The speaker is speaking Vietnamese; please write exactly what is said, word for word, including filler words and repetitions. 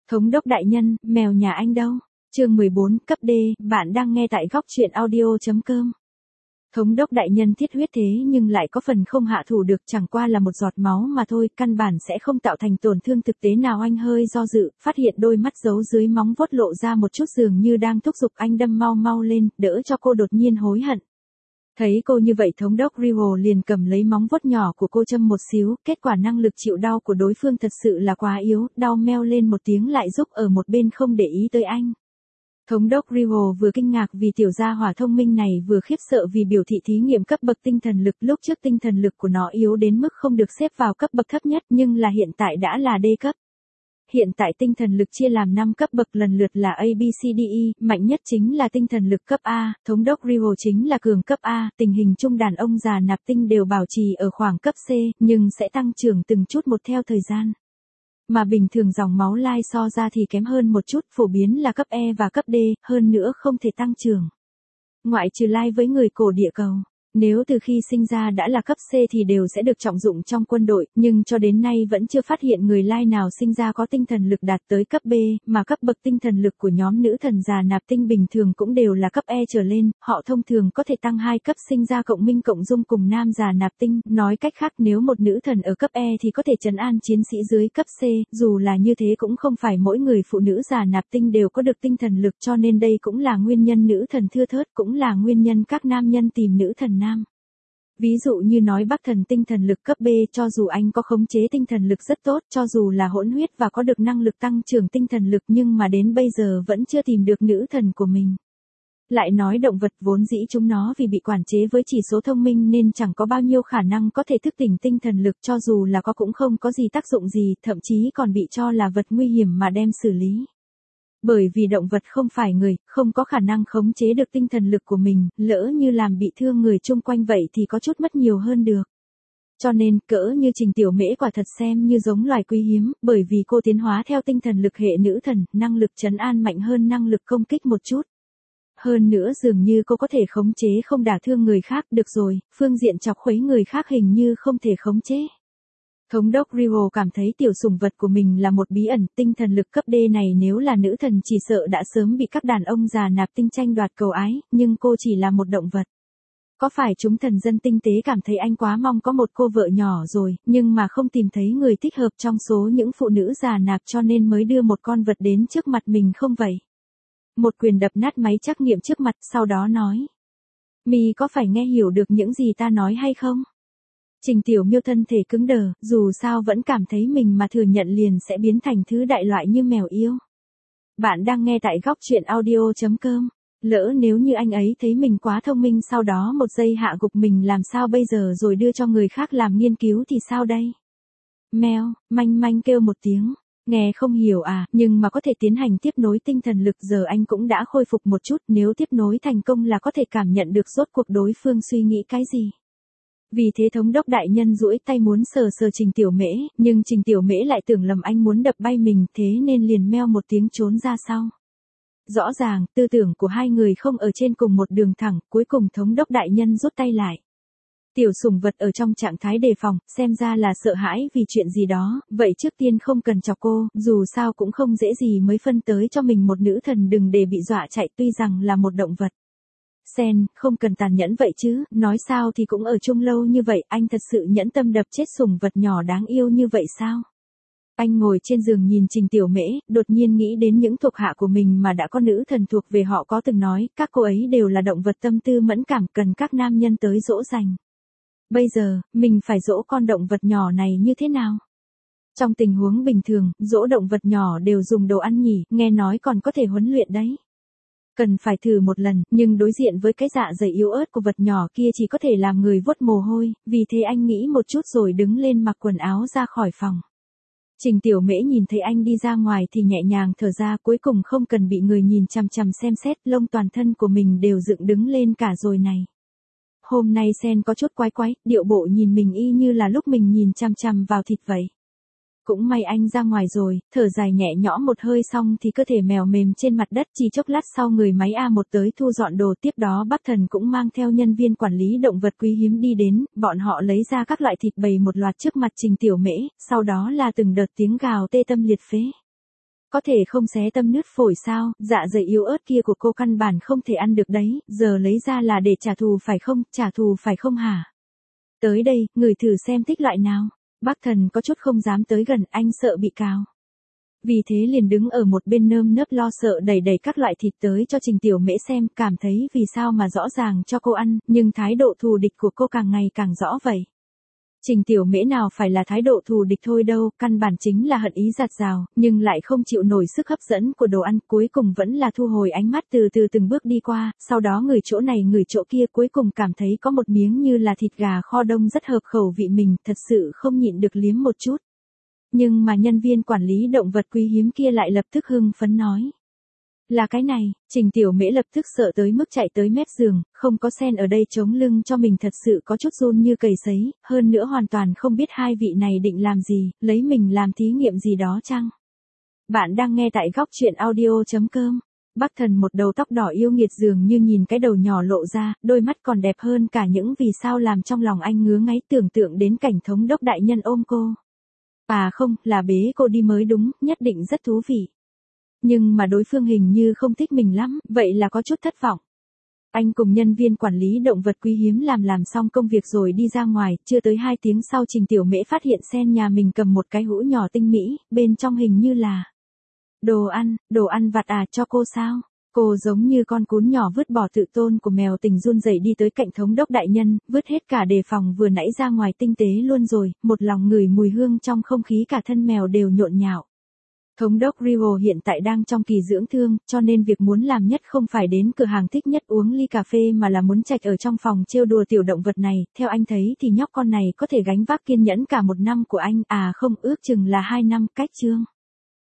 Thống đốc đại nhân, mèo nhà anh đâu? Chương mười bốn, cấp D, bạn đang nghe tại góc truyện audio.com. Thống đốc đại nhân thiết huyết thế nhưng lại có phần không hạ thủ được, chẳng qua là một giọt máu mà thôi, căn bản sẽ không tạo thành tổn thương thực tế nào. Anh hơi do dự, phát hiện đôi mắt giấu dưới móng vuốt lộ ra một chút dường như đang thúc giục anh đâm mau mau lên, đỡ cho cô đột nhiên hối hận. Thấy cô như vậy, thống đốc Rival liền cầm lấy móng vuốt nhỏ của cô châm một xíu, kết quả năng lực chịu đau của đối phương thật sự là quá yếu, đau meo lên một tiếng lại giúp ở một bên không để ý tới anh. Thống đốc Rival vừa kinh ngạc vì tiểu gia hỏa thông minh này, vừa khiếp sợ vì biểu thị thí nghiệm cấp bậc tinh thần lực. Lúc trước tinh thần lực của nó yếu đến mức không được xếp vào cấp bậc thấp nhất, nhưng là hiện tại đã là D cấp. Hiện tại tinh thần lực chia làm năm cấp bậc lần lượt là A B C D E, mạnh nhất chính là tinh thần lực cấp A, thống đốc Rival chính là cường cấp A, tình hình chung đàn ông già nạp tinh đều bảo trì ở khoảng cấp C, nhưng sẽ tăng trưởng từng chút một theo thời gian. Mà bình thường dòng máu lai so ra thì kém hơn một chút, phổ biến là cấp E và cấp D, hơn nữa không thể tăng trưởng. Ngoại trừ lai với người cổ địa cầu. Nếu từ khi sinh ra đã là cấp C thì đều sẽ được trọng dụng trong quân đội, nhưng cho đến nay vẫn chưa phát hiện người lai nào sinh ra có tinh thần lực đạt tới cấp B, mà cấp bậc tinh thần lực của nhóm nữ thần già nạp tinh bình thường cũng đều là cấp E trở lên, họ thông thường có thể tăng hai cấp sinh ra cộng minh cộng dung cùng nam già nạp tinh, nói cách khác nếu một nữ thần ở cấp E thì có thể trấn an chiến sĩ dưới cấp C, dù là như thế cũng không phải mỗi người phụ nữ già nạp tinh đều có được tinh thần lực, cho nên đây cũng là nguyên nhân nữ thần thưa thớt, cũng là nguyên nhân các nam nhân tìm nữ thần nam. Ví dụ như nói Bắc thần tinh thần lực cấp B, cho dù anh có khống chế tinh thần lực rất tốt, cho dù là hỗn huyết và có được năng lực tăng trưởng tinh thần lực, nhưng mà đến bây giờ vẫn chưa tìm được nữ thần của mình. Lại nói động vật vốn dĩ chúng nó vì bị quản chế với chỉ số thông minh nên chẳng có bao nhiêu khả năng có thể thức tỉnh tinh thần lực, cho dù là có cũng không có gì tác dụng gì, thậm chí còn bị cho là vật nguy hiểm mà đem xử lý. Bởi vì động vật không phải người, không có khả năng khống chế được tinh thần lực của mình, lỡ như làm bị thương người chung quanh vậy thì có chút mất nhiều hơn được. Cho nên, cỡ như Trình Tiểu Mễ quả thật xem như giống loài quý hiếm, bởi vì cô tiến hóa theo tinh thần lực hệ nữ thần, năng lực trấn an mạnh hơn năng lực công kích một chút. Hơn nữa dường như cô có thể khống chế không đả thương người khác, được rồi, phương diện chọc khuấy người khác hình như không thể khống chế. Thống đốc Rival cảm thấy tiểu sủng vật của mình là một bí ẩn, tinh thần lực cấp D này nếu là nữ thần chỉ sợ đã sớm bị các đàn ông già nạp tinh tranh đoạt cầu ái, nhưng cô chỉ là một động vật. Có phải chúng thần dân tinh tế cảm thấy anh quá mong có một cô vợ nhỏ rồi, nhưng mà không tìm thấy người thích hợp trong số những phụ nữ già nạp cho nên mới đưa một con vật đến trước mặt mình không vậy? Một quyền đập nát máy trắc nghiệm trước mặt, sau đó nói. Mi có phải nghe hiểu được những gì ta nói hay không? Trình Tiểu Miêu thân thể cứng đờ, dù sao vẫn cảm thấy mình mà thừa nhận liền sẽ biến thành thứ đại loại như mèo yêu. Bạn đang nghe tại góc truyện audio.com. Lỡ nếu như anh ấy thấy mình quá thông minh sau đó một giây hạ gục mình làm sao bây giờ rồi đưa cho người khác làm nghiên cứu thì sao đây? Mèo, manh manh kêu một tiếng. Nghe không hiểu à, nhưng mà có thể tiến hành tiếp nối tinh thần lực, giờ anh cũng đã khôi phục một chút, nếu tiếp nối thành công là có thể cảm nhận được rốt cuộc đối phương suy nghĩ cái gì. Vì thế thống đốc đại nhân duỗi tay muốn sờ sờ Trình Tiểu Mễ, nhưng Trình Tiểu Mễ lại tưởng lầm anh muốn đập bay mình, thế nên liền meo một tiếng trốn ra sau. Rõ ràng, tư tưởng của hai người không ở trên cùng một đường thẳng, cuối cùng thống đốc đại nhân rút tay lại. Tiểu sủng vật ở trong trạng thái đề phòng, xem ra là sợ hãi vì chuyện gì đó, vậy trước tiên không cần chọc cô, dù sao cũng không dễ gì mới phân tới cho mình một nữ thần, đừng để bị dọa chạy, tuy rằng là một động vật. Sen, không cần tàn nhẫn vậy chứ, nói sao thì cũng ở chung lâu như vậy, anh thật sự nhẫn tâm đập chết sủng vật nhỏ đáng yêu như vậy sao? Anh ngồi trên giường nhìn Trình Tiểu Mễ, đột nhiên nghĩ đến những thuộc hạ của mình mà đã có nữ thần thuộc về, họ có từng nói, các cô ấy đều là động vật tâm tư mẫn cảm, cần các nam nhân tới dỗ dành. Bây giờ, mình phải dỗ con động vật nhỏ này như thế nào? Trong tình huống bình thường, dỗ động vật nhỏ đều dùng đồ ăn nhỉ, nghe nói còn có thể huấn luyện đấy. Cần phải thử một lần, nhưng đối diện với cái dạ dày yếu ớt của vật nhỏ kia chỉ có thể làm người vuốt mồ hôi, vì thế anh nghĩ một chút rồi đứng lên mặc quần áo ra khỏi phòng. Trình Tiểu Mễ nhìn thấy anh đi ra ngoài thì nhẹ nhàng thở ra, cuối cùng không cần bị người nhìn chằm chằm xem xét, lông toàn thân của mình đều dựng đứng lên cả rồi này. Hôm nay Sen có chút quái quái, điệu bộ nhìn mình y như là lúc mình nhìn chằm chằm vào thịt vậy. Cũng may anh ra ngoài rồi, thở dài nhẹ nhõm một hơi xong thì cơ thể mèo mềm trên mặt đất, chỉ chốc lát sau người máy A một tới thu dọn đồ, tiếp đó Bắc Thần cũng mang theo nhân viên quản lý động vật quý hiếm đi đến, bọn họ lấy ra các loại thịt bầy một loạt trước mặt Trình Tiểu Mễ, sau đó là từng đợt tiếng gào tê tâm liệt phế. Có thể không xé tâm nứt phổi sao, dạ dày yếu ớt kia của cô căn bản không thể ăn được đấy, giờ lấy ra là để trả thù phải không, trả thù phải không hả? Tới đây, ngửi thử xem thích loại nào. Bác Thần có chút không dám tới gần, anh sợ bị cào. Vì thế liền đứng ở một bên nơm nớp lo sợ đẩy đẩy các loại thịt tới cho Trình Tiểu Mễ xem, cảm thấy vì sao mà rõ ràng cho cô ăn, nhưng thái độ thù địch của cô càng ngày càng rõ vậy. Trình Tiểu Mễ nào phải là thái độ thù địch thôi đâu, căn bản chính là hận ý giạt rào, nhưng lại không chịu nổi sức hấp dẫn của đồ ăn, cuối cùng vẫn là thu hồi ánh mắt từ từ từng bước đi qua, sau đó người chỗ này người chỗ kia, cuối cùng cảm thấy có một miếng như là thịt gà kho đông rất hợp khẩu vị mình, thật sự không nhịn được liếm một chút. Nhưng mà nhân viên quản lý động vật quý hiếm kia lại lập tức hưng phấn nói. Là cái này, Trình Tiểu Mễ lập tức sợ tới mức chạy tới mép giường, không có sen ở đây chống lưng cho mình thật sự có chút run như cầy sấy, hơn nữa hoàn toàn không biết hai vị này định làm gì, lấy mình làm thí nghiệm gì đó chăng? Bạn đang nghe tại góc truyện audio chấm com. Bác Thần một đầu tóc đỏ yêu nghiệt dường như nhìn cái đầu nhỏ lộ ra, đôi mắt còn đẹp hơn cả những vì sao làm trong lòng anh ngứa ngáy tưởng tượng đến cảnh thống đốc đại nhân ôm cô. À không, là bế cô đi mới đúng, nhất định rất thú vị. Nhưng mà đối phương hình như không thích mình lắm, vậy là có chút thất vọng. Anh cùng nhân viên quản lý động vật quý hiếm làm làm xong công việc rồi đi ra ngoài, chưa tới hai tiếng sau Trình Tiểu Mễ phát hiện sen nhà mình cầm một cái hũ nhỏ tinh mỹ, bên trong hình như là đồ ăn, đồ ăn vặt à, cho cô sao? Cô giống như con cún nhỏ vứt bỏ tự tôn của mèo tình run rẩy đi tới cạnh thống đốc đại nhân, vứt hết cả đề phòng vừa nãy ra ngoài tinh tế luôn rồi, một lòng ngửi mùi hương trong không khí cả thân mèo đều nhộn nhạo. Thống đốc Rio hiện tại đang trong kỳ dưỡng thương, cho nên việc muốn làm nhất không phải đến cửa hàng thích nhất uống ly cà phê mà là muốn trạch ở trong phòng trêu đùa tiểu động vật này, theo anh thấy thì nhóc con này có thể gánh vác kiên nhẫn cả một năm của anh, à không ước chừng là hai năm, cách chương.